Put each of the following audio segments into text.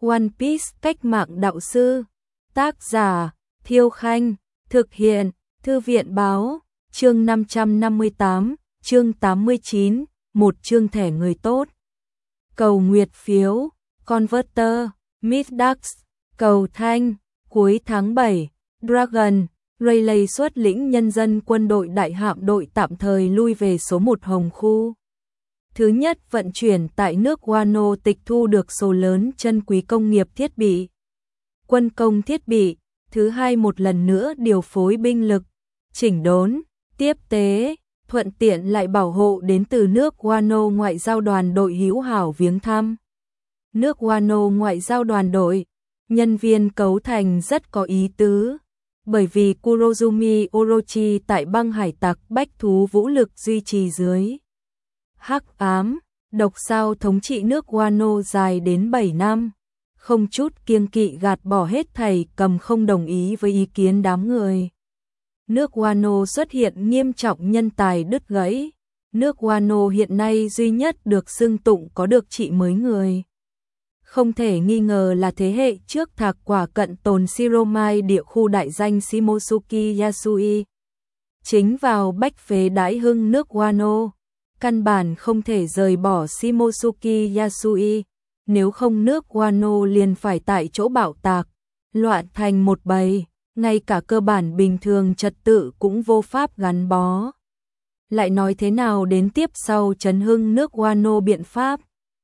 One Piece cách mạng đạo sư. Tác giả, Thiêu Khanh. Thực hiện, Thư viện báo. Chương 558, chương 89, một chương thẻ người tốt. Cầu nguyệt phiếu, Converter, Midax, cầu thanh, cuối tháng 7, Dragon, Rayleigh xuất lĩnh nhân dân quân đội đại hạm đội tạm thời lui về số 1 Hồng Khu. Thứ nhất vận chuyển tại nước Wano tịch thu được số lớn chân quý công nghiệp thiết bị, quân công thiết bị. Thứ hai một lần nữa điều phối binh lực, chỉnh đốn, tiếp tế, thuận tiện lại bảo hộ đến từ nước Wano ngoại giao đoàn đội hữu hảo viếng thăm. Nước Wano ngoại giao đoàn đội, nhân viên cấu thành rất có ý tứ, bởi vì Kurozumi Orochi tại băng hải tặc bách thú vũ lực duy trì dưới hắc ám, độc sao thống trị nước Wano dài đến 7 năm, không chút kiêng kỵ gạt bỏ hết thảy cầm không đồng ý với ý kiến đám người. Nước Wano xuất hiện nghiêm trọng nhân tài đứt gãy, nước Wano hiện nay duy nhất được xưng tụng có được trị mới người. Không thể nghi ngờ là thế hệ trước thạc quả cận tồn Shiromai địa khu đại danh Shimosuke Yasui. Chính vào bách phế đãi hưng nước Wano, căn bản không thể rời bỏ Shimosuke Yasui, nếu không nước Wano liền phải tại chỗ bạo tạc, loạn thành một bầy, ngay cả cơ bản bình thường trật tự cũng vô pháp gắn bó. Lại nói thế nào đến tiếp sau chấn hưng nước Wano biện pháp.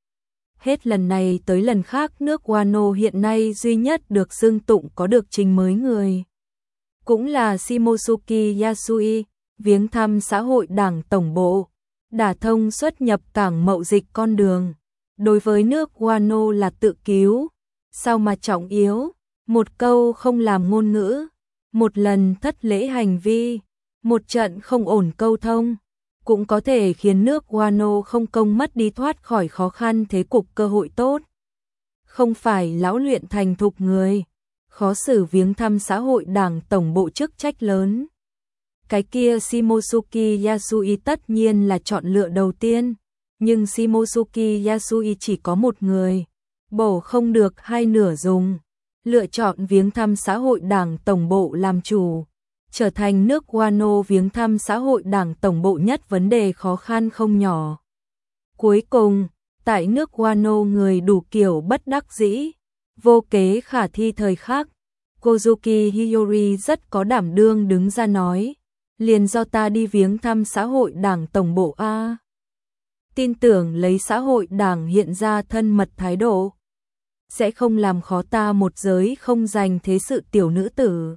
Hết lần này tới lần khác nước Wano hiện nay duy nhất được xưng tụng có được trình mới người. Cũng là Shimosuke Yasui, viếng thăm xã hội đảng tổng bộ, đả thông xuất nhập cảng mậu dịch con đường. Đối với nước Wano là tự cứu, sao mà trọng yếu, một câu không làm ngôn ngữ, một lần thất lễ hành vi, một trận không ổn câu thông, cũng có thể khiến nước Wano không công mất đi thoát khỏi khó khăn thế cục cơ hội tốt. Không phải lão luyện thành thục người, khó xử viếng thăm xã hội đảng tổng bộ chức trách lớn. Cái kia Shimosuke Yasui tất nhiên là chọn lựa đầu tiên, nhưng Shimosuke Yasui chỉ có một người, bổ không được hai nửa dùng, lựa chọn viếng thăm xã hội đảng tổng bộ làm chủ, trở thành nước Wano viếng thăm xã hội đảng tổng bộ nhất vấn đề khó khăn không nhỏ. Cuối cùng, tại nước Wano người đủ kiểu bất đắc dĩ, vô kế khả thi thời khắc, Kozuki Hiyori rất có đảm đương đứng ra nói, liền do ta đi viếng thăm xã hội đảng tổng bộ A. Tin tưởng lấy xã hội đảng hiện ra thân mật thái độ, sẽ không làm khó ta một giới không dành thế sự tiểu nữ tử.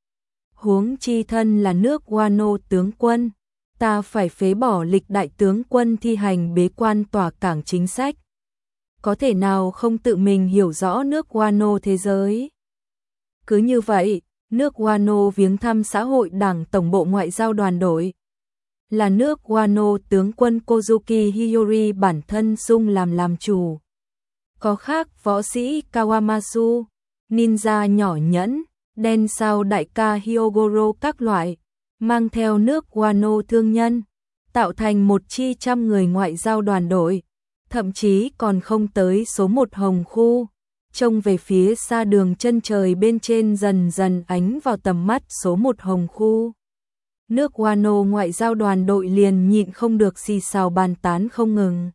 Huống chi thân là nước Wano tướng quân, ta phải phế bỏ lịch đại tướng quân thi hành bế quan tỏa cảng chính sách. Có thể nào không tự mình hiểu rõ nước Wano thế giới? Cứ như vậy, nước Wano viếng thăm xã hội đảng tổng bộ ngoại giao đoàn đội. Là nước Wano tướng quân Kozuki Hiyori bản thân sung làm chủ. Có khác võ sĩ Kawamasu, ninja nhỏ nhẫn, đen sao đại ca Hyogoro các loại, mang theo nước Wano thương nhân, tạo thành một chi trăm người ngoại giao đoàn đội, thậm chí còn không tới số 1 Hồng Khu, trông về phía xa đường chân trời bên trên dần dần ánh vào tầm mắt số 1 Hồng Khu. Nước Wano ngoại giao đoàn đội liền nhịn không được xì xào bàn tán không ngừng.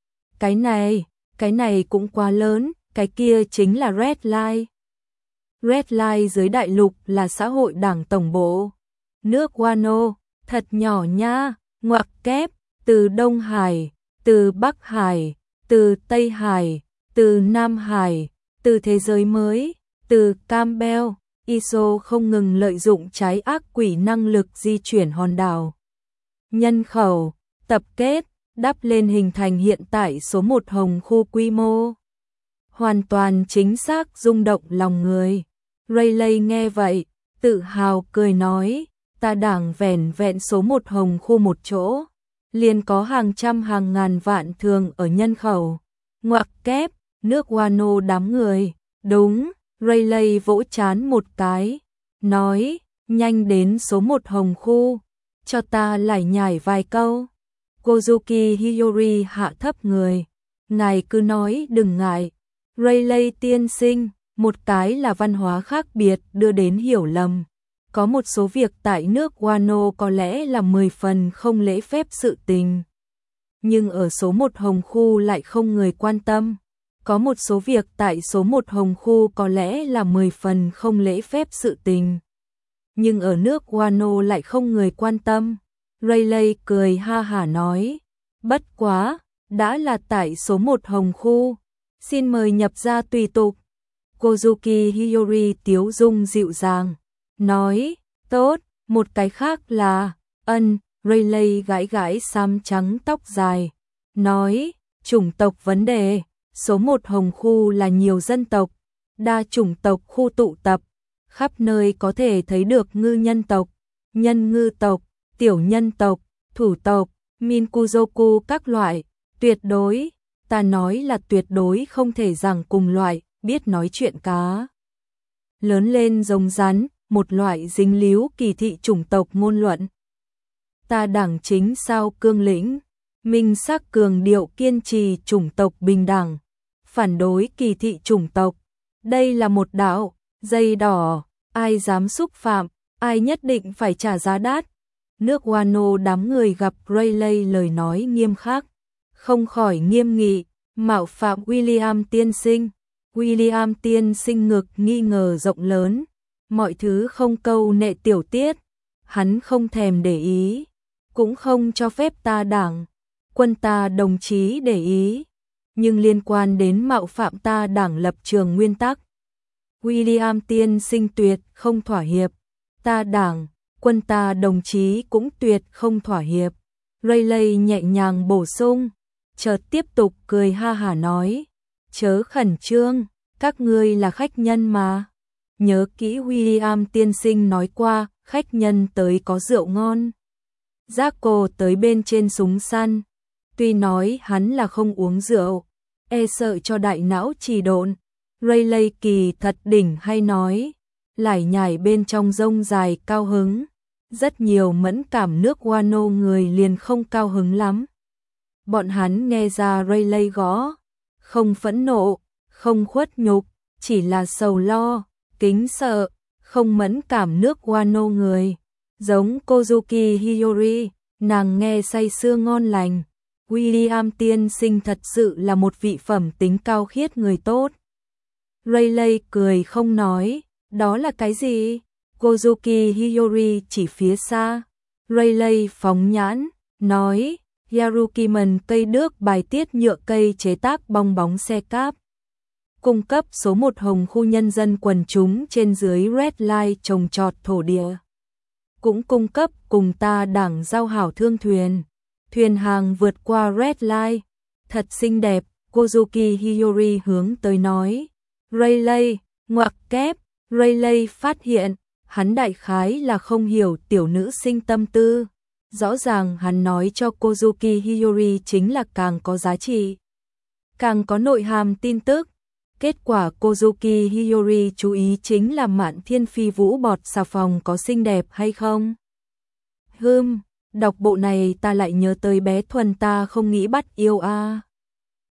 Cái này cũng quá lớn, cái kia chính là Red Line. Red Line dưới đại lục là xã hội đảng tổng bộ. Nước Wano, thật nhỏ nha, ngoặc kép, từ Đông Hải, từ Bắc Hải, từ Tây Hải, từ Nam Hải, từ thế giới mới, từ Campbell, ISO không ngừng lợi dụng trái ác quỷ năng lực di chuyển hòn đảo. Nhân khẩu, tập kết, đắp lên hình thành hiện tại số 1 Hồng Khu quy mô. Hoàn toàn chính xác rung động lòng người. Rayleigh nghe vậy, tự hào cười nói, ta đảng vẻn vẹn số 1 Hồng Khu một chỗ, liền có hàng trăm hàng ngàn vạn thường ở nhân khẩu. Ngoặc kép, nước Wano đám người, đúng, Rayleigh vỗ chán một cái, nói, nhanh đến số 1 Hồng Khu, cho ta lải nhải vài câu. Kozuki Hiyori hạ thấp người, ngài cứ nói đừng ngại. Rayleigh tiên sinh, một cái là văn hóa khác biệt đưa đến hiểu lầm. Có một số việc tại nước Wano có lẽ là 10 phần không lễ phép sự tình. Nhưng ở số 1 Hồng Khu lại không người quan tâm. Có một số việc tại số 1 Hồng Khu có lẽ là 10 phần không lễ phép sự tình. Nhưng ở nước Wano lại không người quan tâm. Rayleigh cười ha hả nói. Bất quá, đã là tại số 1 Hồng Khu. Xin mời nhập ra tùy tục. Kozuki Hiyori tiếu dung dịu dàng. Nói, tốt, một cái khác là, Rayleigh gãi gãi xám trắng tóc dài. Nói, chủng tộc vấn đề, số 1 Hồng Khu là nhiều dân tộc, đa chủng tộc khu tụ tập, khắp nơi có thể thấy được ngư nhân tộc, nhân ngư tộc, tiểu nhân tộc, thủ tộc, Minkuzoku các loại, tuyệt đối, ta nói là tuyệt đối không thể rằng cùng loại, biết nói chuyện cá. Lớn lên giống rắn, một loại dính líu kỳ thị chủng tộc ngôn luận. Ta đảng chính sao cương lĩnh, minh sắc cường điệu kiên trì chủng tộc bình đẳng, phản đối kỳ thị chủng tộc. Đây là một đạo, dây đỏ, ai dám xúc phạm, ai nhất định phải trả giá đắt. Nước Wano đám người gặp Rayleigh lời nói nghiêm khắc, không khỏi nghiêm nghị, mạo phạm William tiên sinh. William tiên sinh ngực nghi ngờ rộng lớn, mọi thứ không câu nệ tiểu tiết, hắn không thèm để ý, cũng không cho phép ta đảng, quân ta đồng chí để ý, nhưng liên quan đến mạo phạm ta đảng lập trường nguyên tắc. William tiên sinh tuyệt không thỏa hiệp, ta đảng, quân ta đồng chí cũng tuyệt không thỏa hiệp. Rayleigh nhẹ nhàng bổ sung, chợt tiếp tục cười ha hả nói, chớ khẩn trương, các ngươi là khách nhân mà. Nhớ kỹ William tiên sinh nói qua, khách nhân tới có rượu ngon. Jaco tới bên trên súng săn, tuy nói hắn là không uống rượu, e sợ cho đại não trì độn. Rayleigh kỳ thật đỉnh hay nói, lải nhải bên trong rông dài cao hứng. Rất nhiều mẫn cảm nước Wano người liền không cao hứng lắm. Bọn hắn nghe ra Rayleigh gõ, không phẫn nộ, không khuất nhục, chỉ là sầu lo, kính sợ, không mẫn cảm nước Wano người. Giống Kozuki Hiyori, nàng nghe say sưa ngon lành. William tiên sinh thật sự là một vị phẩm tính cao khiết người tốt. Rayleigh cười không nói, đó là cái gì? Kozuki Hiyori chỉ phía xa. Rayleigh phóng nhãn, nói, Yarukiman cây đước bài tiết nhựa cây chế tác bong bóng xe cáp. Cung cấp số 1 Hồng Khu nhân dân quần chúng trên dưới Red Line trồng trọt thổ địa. Cũng cung cấp cùng ta đảng giao hảo thương thuyền. Thuyền hàng vượt qua Red Line. Thật xinh đẹp, Kozuki Hiyori hướng tới nói. Rayleigh, ngoặc kép, Rayleigh phát hiện, hắn đại khái là không hiểu tiểu nữ sinh tâm tư. Rõ ràng hắn nói cho Kozuki Hiyori chính là càng có giá trị, càng có nội hàm tin tức. Kết quả Kozuki Hiyori chú ý chính là Mạn Thiên Phi Vũ bọt xà phòng có xinh đẹp hay không. Đọc bộ này ta lại nhớ tới bé Thuần ta không nghĩ bắt yêu a.